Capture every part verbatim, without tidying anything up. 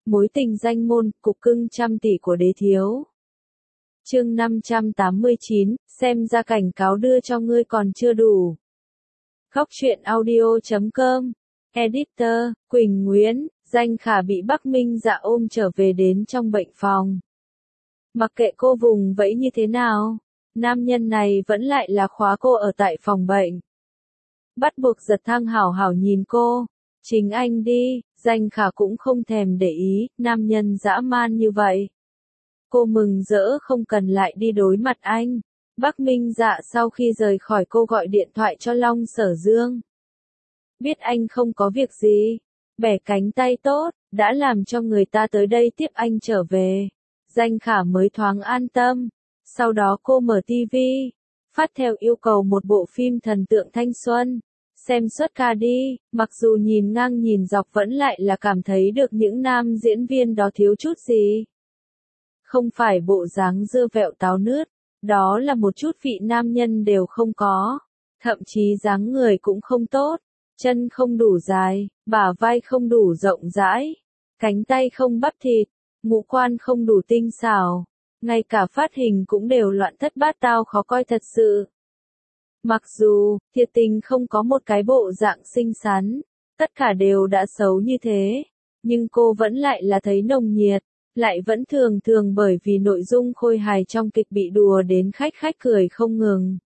Mối tình danh môn, cục cưng trăm tỷ của đế thiếu. Chương năm trăm tám mươi chín, xem ra cảnh cáo đưa cho ngươi còn chưa đủ. Góc truyện audio chấm com. Editor, Quỳnh Nguyễn, Danh Khả bị Bắc Minh Dạ ôm trở về đến trong bệnh phòng. Mặc kệ cô vùng vẫy như thế nào, nam nhân này vẫn lại là khóa cô ở tại phòng bệnh. Bắt buộc Giật Thăng hảo hảo nhìn cô. Chính anh đi, Danh Khả cũng không thèm để ý, nam nhân dã man như vậy. Cô mừng rỡ không cần lại đi đối mặt anh. Bắc Minh Dạ sau khi rời khỏi cô gọi điện thoại cho Long Sở Dương. Biết anh không có việc gì, bẻ cánh tay tốt, đã làm cho người ta tới đây tiếp anh trở về. Danh Khả mới thoáng an tâm. Sau đó cô mở tivi, phát theo yêu cầu một bộ phim thần tượng thanh xuân. Xem suốt ca đi, mặc dù nhìn ngang nhìn dọc vẫn lại là cảm thấy được những nam diễn viên đó thiếu chút gì. Không phải bộ dáng dưa vẹo táo nứt, đó là một chút vị nam nhân đều không có. Thậm chí dáng người cũng không tốt, chân không đủ dài, bả vai không đủ rộng rãi, cánh tay không bắp thịt, ngũ quan không đủ tinh xảo, ngay cả phát hình cũng đều loạn thất bát tao khó coi thật sự. Mặc dù, thiệt tình không có một cái bộ dạng xinh xắn, tất cả đều đã xấu như thế, nhưng cô vẫn lại là thấy nồng nhiệt, lại vẫn thường thường bởi vì nội dung khôi hài trong kịch bị đùa đến khách khách cười không ngừng.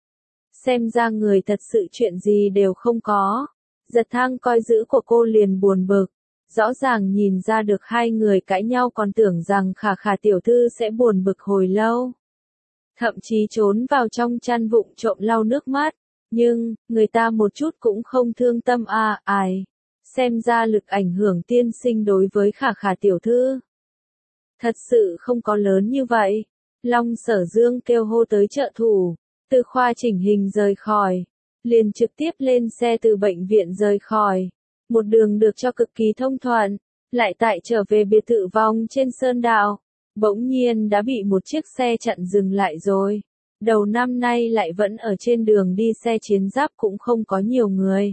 Xem ra người thật sự chuyện gì đều không có. Giật Thăng coi giữ của cô liền buồn bực, rõ ràng nhìn ra được hai người cãi nhau còn tưởng rằng Khả Khả tiểu thư sẽ buồn bực hồi lâu. Thậm chí trốn vào trong chăn vụng trộm lau nước mắt, nhưng, người ta một chút cũng không thương tâm à, ai. Xem ra lực ảnh hưởng tiên sinh đối với Khả Khả tiểu thư. Thật sự không có lớn như vậy. Long Sở Dương kêu hô tới trợ thủ, từ khoa chỉnh hình rời khỏi, liền trực tiếp lên xe từ bệnh viện rời khỏi. Một đường được cho cực kỳ thông thuận, lại tại trở về biệt thự vòng trên Sơn Đạo. Bỗng nhiên đã bị một chiếc xe chặn dừng lại rồi. Đầu năm nay lại vẫn ở trên đường đi xe chiến giáp cũng không có nhiều người.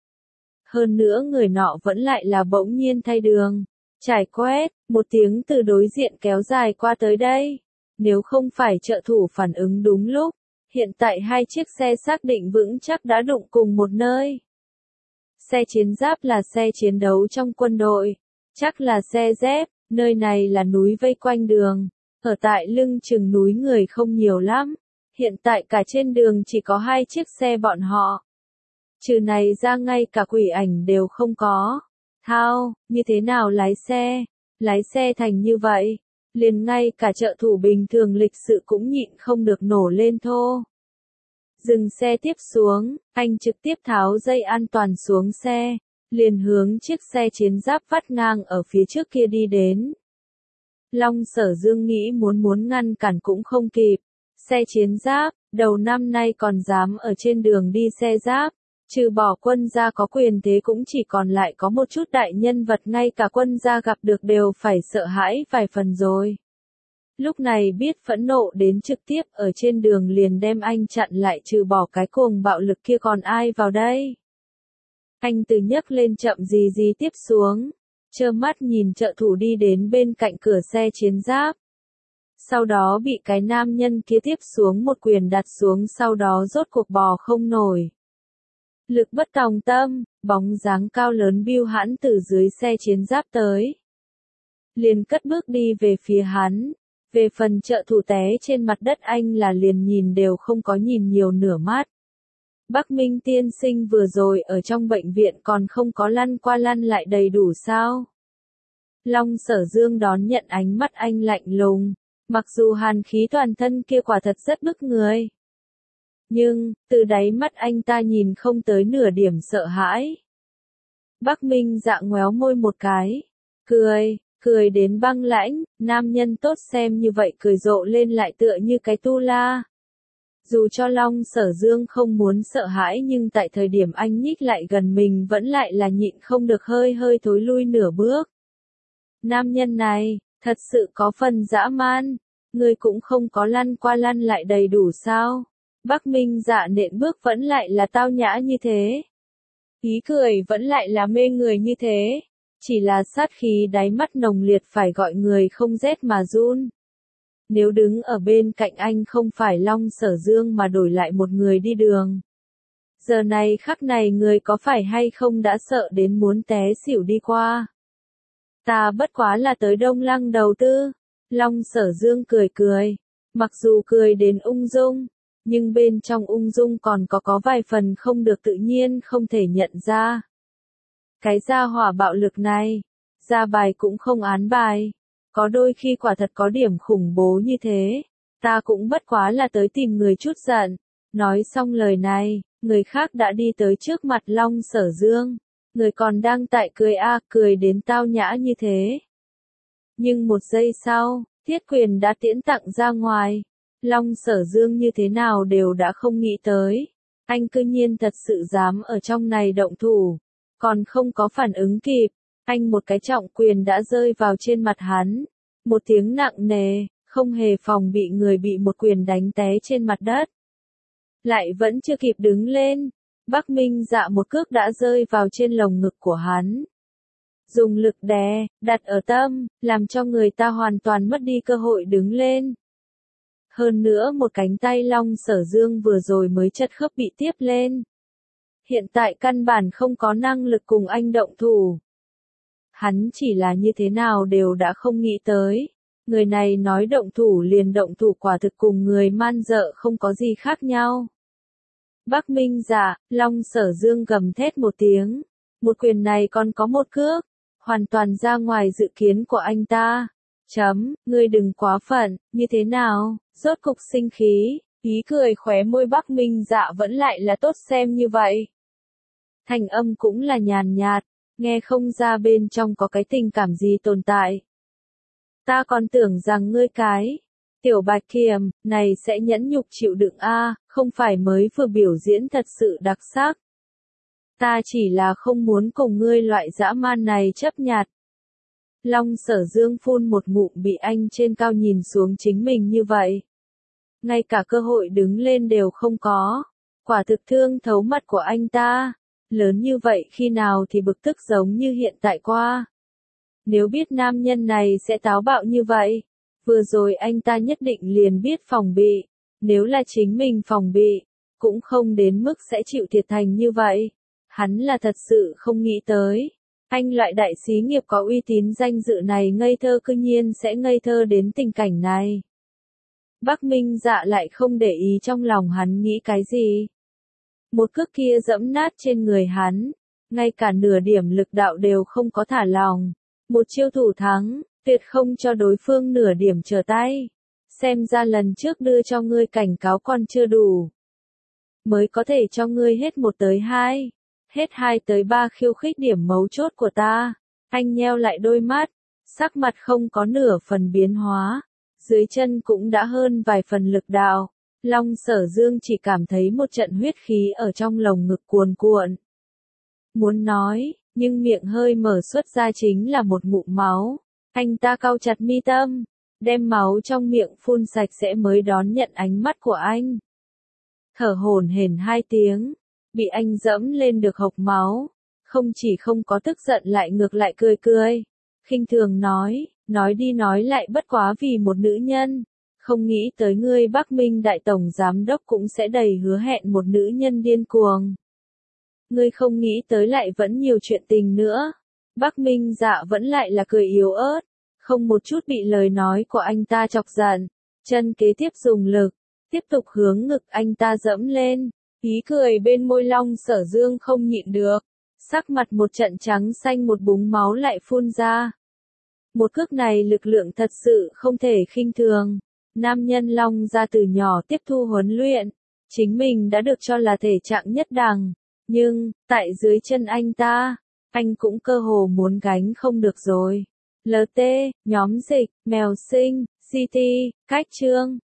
Hơn nữa người nọ vẫn lại là bỗng nhiên thay đường. Trải quét, một tiếng từ đối diện kéo dài qua tới đây. Nếu không phải trợ thủ phản ứng đúng lúc, hiện tại hai chiếc xe xác định vững chắc đã đụng cùng một nơi. Xe chiến giáp là xe chiến đấu trong quân đội, chắc là xe dép. Nơi này là núi vây quanh đường, ở tại lưng chừng núi người không nhiều lắm, hiện tại cả trên đường chỉ có hai chiếc xe bọn họ. Trừ này ra ngay cả quỷ ảnh đều không có. Thao, như thế nào lái xe? Lái xe thành như vậy, liền ngay cả trợ thủ bình thường lịch sự cũng nhịn không được nổ lên thô. Dừng xe tiếp xuống, anh trực tiếp tháo dây an toàn xuống xe. Liền hướng chiếc xe chiến giáp vắt ngang ở phía trước kia đi đến. Long Sở Dương nghĩ muốn muốn ngăn cản cũng không kịp. Xe chiến giáp, đầu năm nay còn dám ở trên đường đi xe giáp. Trừ bỏ quân gia có quyền thế cũng chỉ còn lại có một chút đại nhân vật ngay cả quân gia gặp được đều phải sợ hãi vài phần rồi. Lúc này biết phẫn nộ đến trực tiếp ở trên đường liền đem anh chặn lại, trừ bỏ cái cuồng bạo lực kia còn ai vào đây. Anh từ nhấc lên chậm gì gì tiếp xuống, trơ mắt nhìn trợ thủ đi đến bên cạnh cửa xe chiến giáp. Sau đó bị cái nam nhân kia tiếp xuống một quyền đặt xuống, sau đó rốt cuộc bò không nổi. Lực bất tòng tâm, bóng dáng cao lớn biêu hãn từ dưới xe chiến giáp tới. Liền cất bước đi về phía hắn. Về phần trợ thủ té trên mặt đất anh là liền nhìn đều không có nhìn nhiều nửa mắt. Bắc Minh tiên sinh vừa rồi ở trong bệnh viện còn không có lăn qua lăn lại đầy đủ sao? Long Sở Dương đón nhận ánh mắt anh lạnh lùng, mặc dù hàn khí toàn thân kia quả thật rất bức người. Nhưng, từ đáy mắt anh ta nhìn không tới nửa điểm sợ hãi. Bắc Minh Dạ ngoéo môi một cái, cười, cười đến băng lãnh, nam nhân tốt xem như vậy cười rộ lên lại tựa như cái tu la. Dù cho Long Sở Dương không muốn sợ hãi nhưng tại thời điểm anh nhích lại gần mình vẫn lại là nhịn không được hơi hơi thối lui nửa bước. Nam nhân này, thật sự có phần dã man, người cũng không có lăn qua lăn lại đầy đủ sao? Bắc Minh Dạ nện bước vẫn lại là tao nhã như thế. Ý cười vẫn lại là mê người như thế. Chỉ là sát khí đáy mắt nồng liệt phải gọi người không rét mà run. Nếu đứng ở bên cạnh anh không phải Long Sở Dương mà đổi lại một người đi đường. Giờ này khắc này người có phải hay không đã sợ đến muốn té xỉu đi qua. Ta bất quá là tới Đông Lăng đầu tư. Long Sở Dương cười cười. Mặc dù cười đến ung dung, nhưng bên trong ung dung còn có có vài phần không được tự nhiên không thể nhận ra. Cái gia hỏa bạo lực này, ra bài cũng không án bài. Có đôi khi quả thật có điểm khủng bố như thế. Ta cũng bất quá là tới tìm người chút giận. Nói xong lời này, người khác đã đi tới trước mặt Long Sở Dương. Người còn đang tại cười a cười đến tao nhã như thế. Nhưng một giây sau, Thiết Quyền đã tiễn tặng ra ngoài. Long Sở Dương như thế nào đều đã không nghĩ tới. Anh cư nhiên thật sự dám ở trong này động thủ. Còn không có phản ứng kịp. Anh một cái trọng quyền đã rơi vào trên mặt hắn. Một tiếng nặng nề, không hề phòng bị người bị một quyền đánh té trên mặt đất. Lại vẫn chưa kịp đứng lên. Bắc Minh Dạ một cước đã rơi vào trên lồng ngực của hắn. Dùng lực đè, đặt ở tâm, làm cho người ta hoàn toàn mất đi cơ hội đứng lên. Hơn nữa một cánh tay Long Sở Dương vừa rồi mới chật khớp bị tiếp lên. Hiện tại căn bản không có năng lực cùng anh động thủ. Hắn chỉ là như thế nào đều đã không nghĩ tới. Người này nói động thủ liền động thủ quả thực cùng người man dợ không có gì khác nhau. Bắc Minh Dạ, Long Sở Dương gầm thét một tiếng. Một quyền này còn có một cước. Hoàn toàn ra ngoài dự kiến của anh ta. Chấm, ngươi đừng quá phận, như thế nào, rốt cục sinh khí, ý cười khóe môi Bắc Minh Dạ vẫn lại là tốt xem như vậy. Thành âm cũng là nhàn nhạt, nghe không ra bên trong có cái tình cảm gì tồn tại. Ta còn tưởng rằng ngươi cái, tiểu bạch kiểm, này sẽ nhẫn nhục chịu đựng a, không phải mới vừa biểu diễn thật sự đặc sắc. Ta chỉ là không muốn cùng ngươi loại dã man này chấp nhặt. Long Sở Dương phun một ngụm bị anh trên cao nhìn xuống chính mình như vậy. Ngay cả cơ hội đứng lên đều không có. Quả thực thương thấu mặt của anh ta. Lớn như vậy khi nào thì bực tức giống như hiện tại qua. Nếu biết nam nhân này sẽ táo bạo như vậy, vừa rồi anh ta nhất định liền biết phòng bị. Nếu là chính mình phòng bị, cũng không đến mức sẽ chịu thiệt thành như vậy. Hắn là thật sự không nghĩ tới. Anh loại đại xí nghiệp có uy tín danh dự này ngây thơ cư nhiên sẽ ngây thơ đến tình cảnh này. Bắc Minh Dạ lại không để ý trong lòng hắn nghĩ cái gì. Một cước kia dẫm nát trên người hắn, ngay cả nửa điểm lực đạo đều không có thả lòng. Một chiêu thủ thắng, tuyệt không cho đối phương nửa điểm trở tay. Xem ra lần trước đưa cho ngươi cảnh cáo còn chưa đủ. Mới có thể cho ngươi hết một tới hai. Hết hai tới ba khiêu khích điểm mấu chốt của ta. Anh nheo lại đôi mắt, sắc mặt không có nửa phần biến hóa. Dưới chân cũng đã hơn vài phần lực đạo. Long Sở Dương chỉ cảm thấy một trận huyết khí ở trong lồng ngực cuồn cuộn. Muốn nói, nhưng miệng hơi mở xuất ra chính là một ngụm máu. Anh ta cau chặt mi tâm, đem máu trong miệng phun sạch sẽ mới đón nhận ánh mắt của anh. Thở hổn hển hai tiếng. Bị anh dẫm lên được hộc máu, không chỉ không có tức giận lại ngược lại cười cười, khinh thường nói, nói đi nói lại bất quá vì một nữ nhân, không nghĩ tới ngươi Bắc Minh đại tổng giám đốc cũng sẽ đầy hứa hẹn một nữ nhân điên cuồng. Ngươi không nghĩ tới lại vẫn nhiều chuyện tình nữa. Bắc Minh Dạ vẫn lại là cười yếu ớt, không một chút bị lời nói của anh ta chọc giận, chân kế tiếp dùng lực, tiếp tục hướng ngực anh ta dẫm lên. Ý cười bên môi Long Sở Dương không nhịn được, sắc mặt một trận trắng xanh một búng máu lại phun ra. Một cước này lực lượng thật sự không thể khinh thường. Nam nhân Long ra từ nhỏ tiếp thu huấn luyện, chính mình đã được cho là thể trạng nhất đẳng, nhưng, tại dưới chân anh ta, anh cũng cơ hồ muốn gánh không được rồi. lờ tê, nhóm dịch, mèo sinh, xê tê, cách chương.